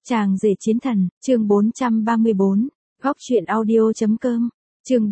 Chàng rể chiến thần, chương 434, góc truyện audio.com, chương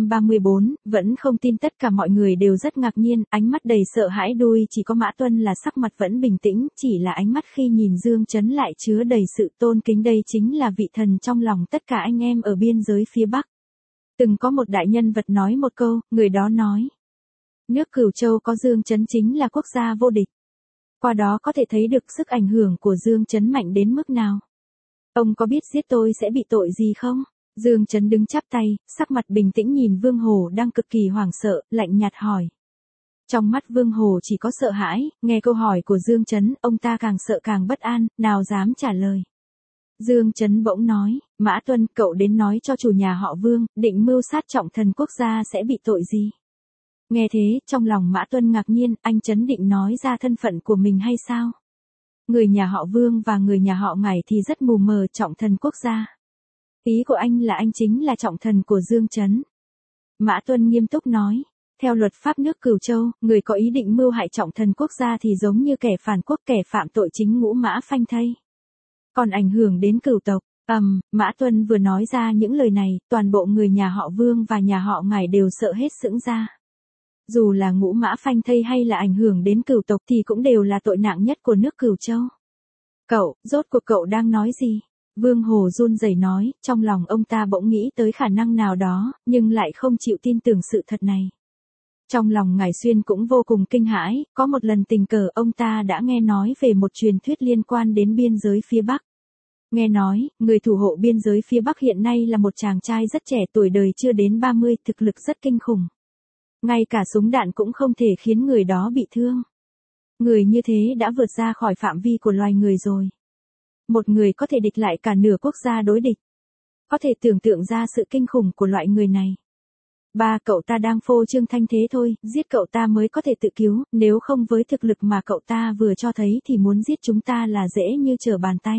434, vẫn không tin tất cả mọi người đều rất ngạc nhiên, ánh mắt đầy sợ hãi đuôi chỉ có Mã Tuân là sắc mặt vẫn bình tĩnh, chỉ là ánh mắt khi nhìn Dương Chấn lại chứa đầy sự tôn kính đây chính là vị thần trong lòng tất cả anh em ở biên giới phía Bắc. Từng có một đại nhân vật nói một câu, người đó nói. Nước Cửu Châu có Dương Chấn chính là quốc gia vô địch. Qua đó có thể thấy được sức ảnh hưởng của Dương Chấn mạnh đến mức nào. Ông có biết giết tôi sẽ bị tội gì không? Dương Chấn đứng chắp tay, sắc mặt bình tĩnh nhìn Vương Hồ đang cực kỳ hoảng sợ, lạnh nhạt hỏi. Trong mắt Vương Hồ chỉ có sợ hãi, nghe câu hỏi của Dương Chấn, ông ta càng sợ càng bất an, nào dám trả lời. Dương Chấn bỗng nói, Mã Tuân, cậu đến nói cho chủ nhà họ Vương, định mưu sát trọng thần quốc gia sẽ bị tội gì? Nghe thế, trong lòng Mã Tuân ngạc nhiên, anh Chấn định nói ra thân phận của mình hay sao? Người nhà họ Vương và người nhà họ Ngải thì rất mù mờ trọng thần quốc gia. Ý của anh là anh chính là trọng thần của Dương Chấn. Mã Tuân nghiêm túc nói, theo luật pháp nước Cửu Châu, người có ý định mưu hại trọng thần quốc gia thì giống như kẻ phản quốc, kẻ phạm tội chính ngũ mã phanh thây. Còn ảnh hưởng đến cửu tộc, Mã Tuân vừa nói ra những lời này, toàn bộ người nhà họ Vương và nhà họ Ngải đều sợ hết sững ra. Dù là ngũ mã phanh thây hay là ảnh hưởng đến cửu tộc thì cũng đều là tội nặng nhất của nước Cửu Châu. Cậu, rốt cuộc cậu đang nói gì? Vương Hồ run rẩy nói, trong lòng ông ta bỗng nghĩ tới khả năng nào đó, nhưng lại không chịu tin tưởng sự thật này. Trong lòng Ngải Xuyên cũng vô cùng kinh hãi, có một lần tình cờ ông ta đã nghe nói về một truyền thuyết liên quan đến biên giới phía Bắc. Nghe nói, người thủ hộ biên giới phía Bắc hiện nay là một chàng trai rất trẻ tuổi đời chưa đến 30, thực lực rất kinh khủng. Ngay cả súng đạn cũng không thể khiến người đó bị thương. Người như thế đã vượt ra khỏi phạm vi của loài người rồi. Một người có thể địch lại cả nửa quốc gia đối địch. Có thể tưởng tượng ra sự kinh khủng của loại người này. Ba, cậu ta đang phô trương thanh thế thôi, giết cậu ta mới có thể tự cứu, nếu không với thực lực mà cậu ta vừa cho thấy thì muốn giết chúng ta là dễ như trở bàn tay.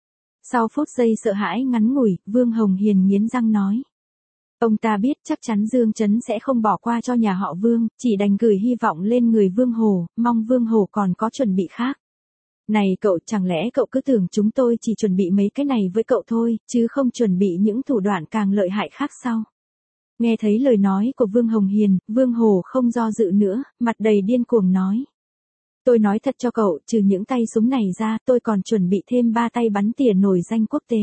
Sau phút giây sợ hãi ngắn ngủi, Vương Hồng Hiền nghiến răng nói. Ông ta biết chắc chắn Dương Chấn sẽ không bỏ qua cho nhà họ Vương, chỉ đành gửi hy vọng lên người Vương Hồ, mong Vương Hồ còn có chuẩn bị khác. Này cậu, chẳng lẽ cậu cứ tưởng chúng tôi chỉ chuẩn bị mấy cái này với cậu thôi, chứ không chuẩn bị những thủ đoạn càng lợi hại khác sao? Nghe thấy lời nói của Vương Hồng Hiền, Vương Hồ không do dự nữa, mặt đầy điên cuồng nói. Tôi nói thật cho cậu, trừ những tay súng này ra, tôi còn chuẩn bị thêm 3 tay bắn tỉa nổi danh quốc tế.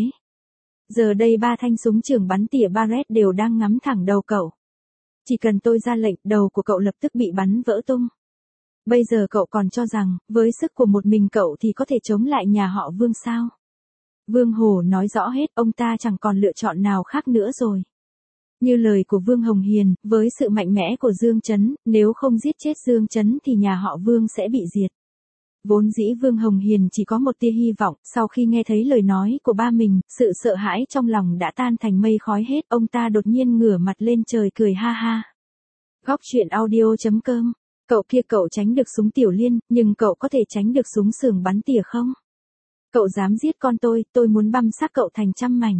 Giờ đây 3 thanh súng trường bắn tỉa Barrett đều đang ngắm thẳng đầu cậu. Chỉ cần tôi ra lệnh, đầu của cậu lập tức bị bắn vỡ tung. Bây giờ cậu còn cho rằng, với sức của một mình cậu thì có thể chống lại nhà họ Vương sao? Vương Hồ nói rõ hết, ông ta chẳng còn lựa chọn nào khác nữa rồi. Như lời của Vương Hồng Hiền, với sự mạnh mẽ của Dương Chấn, nếu không giết chết Dương Chấn thì nhà họ Vương sẽ bị diệt. Vốn dĩ Vương Hồng Hiền chỉ có một tia hy vọng, sau khi nghe thấy lời nói của ba mình, sự sợ hãi trong lòng đã tan thành mây khói hết, ông ta đột nhiên ngửa mặt lên trời cười ha ha. Góc truyện audio.com, cậu kia cậu tránh được súng tiểu liên, nhưng cậu có thể tránh được súng sườn bắn tỉa không? Cậu dám giết con tôi muốn băm xác cậu thành trăm mảnh.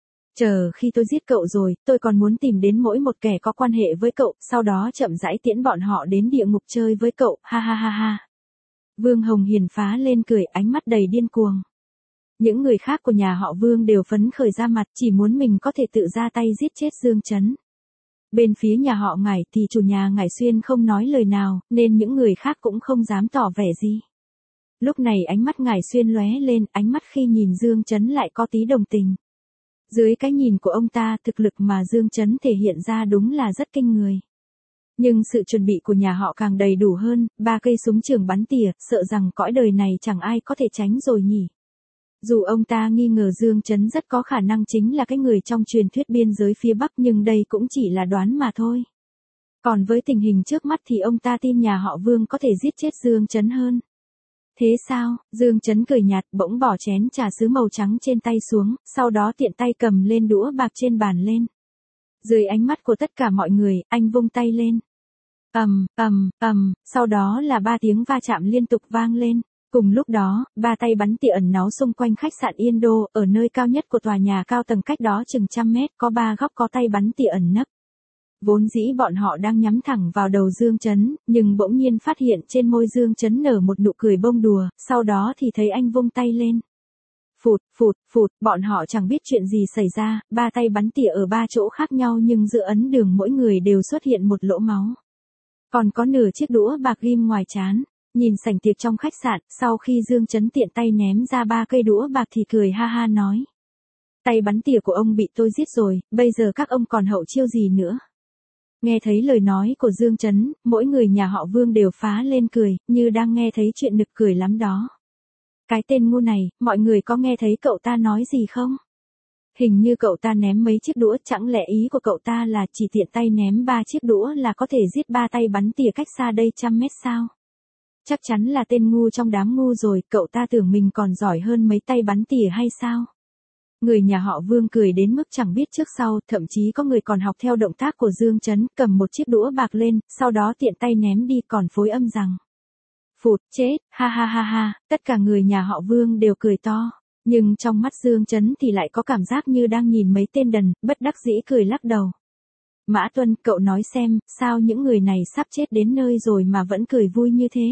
Chờ khi tôi giết cậu rồi, tôi còn muốn tìm đến mỗi một kẻ có quan hệ với cậu, sau đó chậm rãi tiễn bọn họ đến địa ngục chơi với cậu, ha ha ha ha. Vương Hồng Hiền phá lên cười, ánh mắt đầy điên cuồng. Những người khác của nhà họ Vương đều phấn khởi ra mặt, chỉ muốn mình có thể tự ra tay giết chết Dương Chấn. Bên phía nhà họ Ngải thì chủ nhà Ngải Xuyên không nói lời nào, nên những người khác cũng không dám tỏ vẻ gì. Lúc này ánh mắt Ngải Xuyên lóe lên, ánh mắt khi nhìn Dương Chấn lại có tí đồng tình. Dưới cái nhìn của ông ta, thực lực mà Dương Chấn thể hiện ra đúng là rất kinh người. Nhưng sự chuẩn bị của nhà họ càng đầy đủ hơn, 3 cây súng trường bắn tỉa, sợ rằng cõi đời này chẳng ai có thể tránh rồi nhỉ. Dù ông ta nghi ngờ Dương Chấn rất có khả năng chính là cái người trong truyền thuyết biên giới phía Bắc nhưng đây cũng chỉ là đoán mà thôi. Còn với tình hình trước mắt thì ông ta tin nhà họ Vương có thể giết chết Dương Chấn hơn. Thế sao? Dương Chấn cười nhạt, bỗng bỏ chén trà sứ màu trắng trên tay xuống, sau đó tiện tay cầm lên đũa bạc trên bàn lên. Dưới ánh mắt của tất cả mọi người, anh vung tay lên. Sau đó là 3 tiếng va chạm liên tục vang lên. Cùng lúc đó, 3 tay bắn tỉa ẩn náu xung quanh khách sạn Yên Đô, ở nơi cao nhất của tòa nhà cao tầng cách đó chừng 100 mét, có 3 góc có tay bắn tỉa ẩn nấp. Vốn dĩ bọn họ đang nhắm thẳng vào đầu Dương Chấn, nhưng bỗng nhiên phát hiện trên môi Dương Chấn nở một nụ cười bông đùa, sau đó thì thấy anh vung tay lên. Phụt, bọn họ chẳng biết chuyện gì xảy ra, ba tay bắn tỉa ở ba chỗ khác nhau nhưng giữa ấn đường mỗi người đều xuất hiện một lỗ máu. Còn có nửa chiếc đũa bạc ghim ngoài trán. Nhìn sảnh tiệc trong khách sạn, sau khi Dương Chấn tiện tay ném ra 3 cây đũa bạc thì cười ha ha nói. Tay bắn tỉa của ông bị tôi giết rồi, bây giờ các ông còn hậu chiêu gì nữa. Nghe thấy lời nói của Dương Chấn, mỗi người nhà họ Vương đều phá lên cười, như đang nghe thấy chuyện nực cười lắm đó. Cái tên ngu này, mọi người có nghe thấy cậu ta nói gì không? Hình như cậu ta ném mấy chiếc đũa, chẳng lẽ ý của cậu ta là chỉ tiện tay ném 3 chiếc đũa là có thể giết 3 tay bắn tỉa cách xa đây 100 mét sao? Chắc chắn là tên ngu trong đám ngu rồi, cậu ta tưởng mình còn giỏi hơn mấy tay bắn tỉa hay sao? Người nhà họ Vương cười đến mức chẳng biết trước sau, thậm chí có người còn học theo động tác của Dương Chấn, cầm một chiếc đũa bạc lên, sau đó tiện tay ném đi còn phối âm rằng. Phụt, chết, ha ha ha ha, tất cả người nhà họ Vương đều cười to. Nhưng trong mắt Dương Chấn thì lại có cảm giác như đang nhìn mấy tên đần, bất đắc dĩ cười lắc đầu. Mã Tuân, cậu nói xem, sao những người này sắp chết đến nơi rồi mà vẫn cười vui như thế?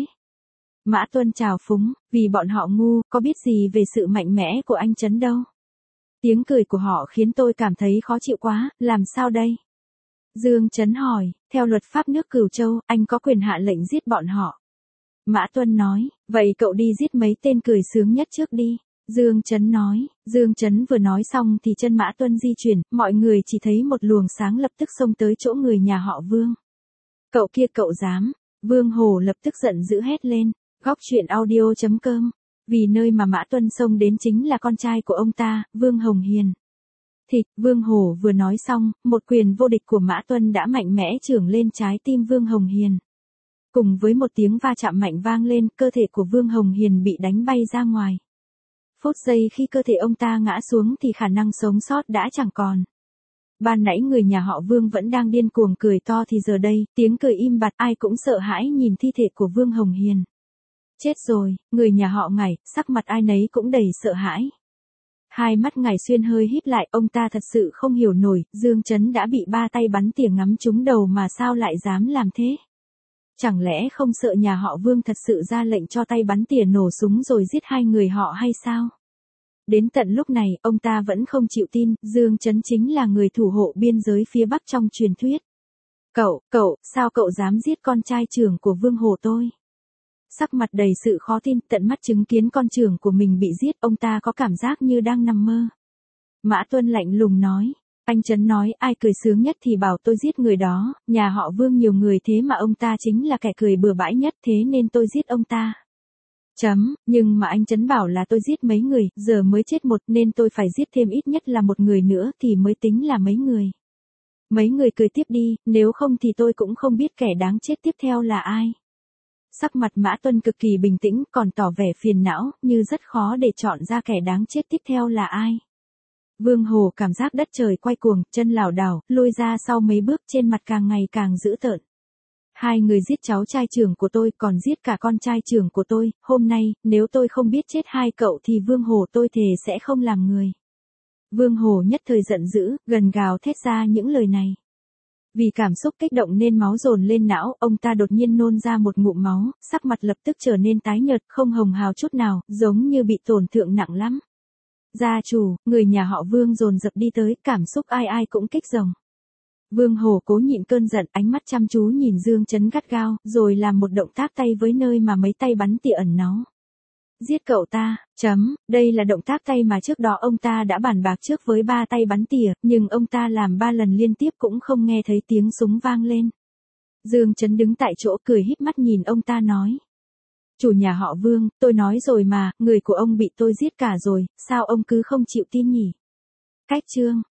Mã Tuân chào phúng, vì bọn họ ngu, có biết gì về sự mạnh mẽ của anh Chấn đâu. Tiếng cười của họ khiến tôi cảm thấy khó chịu quá, làm sao đây? Dương Chấn hỏi, theo luật pháp nước Cửu Châu, anh có quyền hạ lệnh giết bọn họ. Mã Tuân nói, vậy cậu đi giết mấy tên cười sướng nhất trước đi. Dương Chấn nói, Dương Chấn vừa nói xong thì chân Mã Tuân di chuyển, mọi người chỉ thấy một luồng sáng lập tức xông tới chỗ người nhà họ Vương. Cậu kia cậu dám, Vương Hổ lập tức giận dữ hét lên, góc truyện audio.com, vì nơi mà Mã Tuân xông đến chính là con trai của ông ta, Vương Hồng Hiền. Thịt, Vương Hổ vừa nói xong, một quyền vô địch của Mã Tuân đã mạnh mẽ chưởng lên trái tim Vương Hồng Hiền. Cùng với một tiếng va chạm mạnh vang lên, cơ thể của Vương Hồng Hiền bị đánh bay ra ngoài. Phút giây khi cơ thể ông ta ngã xuống thì khả năng sống sót đã chẳng còn. Ban nãy người nhà họ Vương vẫn đang điên cuồng cười to thì giờ đây, tiếng cười im bặt, ai cũng sợ hãi nhìn thi thể của Vương Hồng Hiền. Chết rồi, người nhà họ Ngải, sắc mặt ai nấy cũng đầy sợ hãi. Hai mắt Ngải Xuyên hơi híp lại, ông ta thật sự không hiểu nổi, Dương Chấn đã bị ba tay bắn tỉa ngắm trúng đầu mà sao lại dám làm thế? Chẳng lẽ không sợ nhà họ Vương thật sự ra lệnh cho tay bắn tỉa nổ súng rồi giết hai người họ hay sao? Đến tận lúc này, ông ta vẫn không chịu tin, Dương Chấn chính là người thủ hộ biên giới phía Bắc trong truyền thuyết. Sao cậu dám giết con trai trưởng của Vương Hổ tôi? Sắc mặt đầy sự khó tin, tận mắt chứng kiến con trưởng của mình bị giết, ông ta có cảm giác như đang nằm mơ. Mã Tuân lạnh lùng nói, anh Chấn nói ai cười sướng nhất thì bảo tôi giết người đó, nhà họ Vương nhiều người thế mà ông ta chính là kẻ cười bừa bãi nhất thế nên tôi giết ông ta. Nhưng mà anh Chấn bảo là tôi giết mấy người, giờ mới chết một nên tôi phải giết thêm ít nhất là một người nữa thì mới tính là mấy người. Mấy người cười tiếp đi, nếu không thì tôi cũng không biết kẻ đáng chết tiếp theo là ai. Sắc mặt Mã Tuân cực kỳ bình tĩnh, còn tỏ vẻ phiền não, như rất khó để chọn ra kẻ đáng chết tiếp theo là ai. Vương Hổ cảm giác đất trời quay cuồng, chân lảo đảo, lùi ra sau mấy bước, trên mặt càng ngày càng dữ tợn. Hai người giết cháu trai trưởng của tôi, còn giết cả con trai trưởng của tôi, hôm nay, nếu tôi không biết chết hai cậu thì Vương Hổ tôi thề sẽ không làm người. Vương Hổ nhất thời giận dữ, gần gào thét ra những lời này. Vì cảm xúc kích động nên máu dồn lên não, ông ta đột nhiên nôn ra một ngụm máu, sắc mặt lập tức trở nên tái nhợt, không hồng hào chút nào, giống như bị tổn thương nặng lắm. Gia chủ, người nhà họ Vương dồn dập đi tới, cảm xúc ai ai cũng kích rồng. Vương Hổ cố nhịn cơn giận, ánh mắt chăm chú nhìn Dương Chấn gắt gao, rồi làm một động tác tay với nơi mà mấy tay bắn tỉa ẩn náu. Giết cậu ta, đây là động tác tay mà trước đó ông ta đã bàn bạc trước với ba tay bắn tỉa, nhưng ông ta làm 3 lần liên tiếp cũng không nghe thấy tiếng súng vang lên. Dương Chấn đứng tại chỗ cười híp mắt nhìn ông ta nói. Chủ nhà họ Vương, tôi nói rồi mà, người của ông bị tôi giết cả rồi, sao ông cứ không chịu tin nhỉ? Cách chương.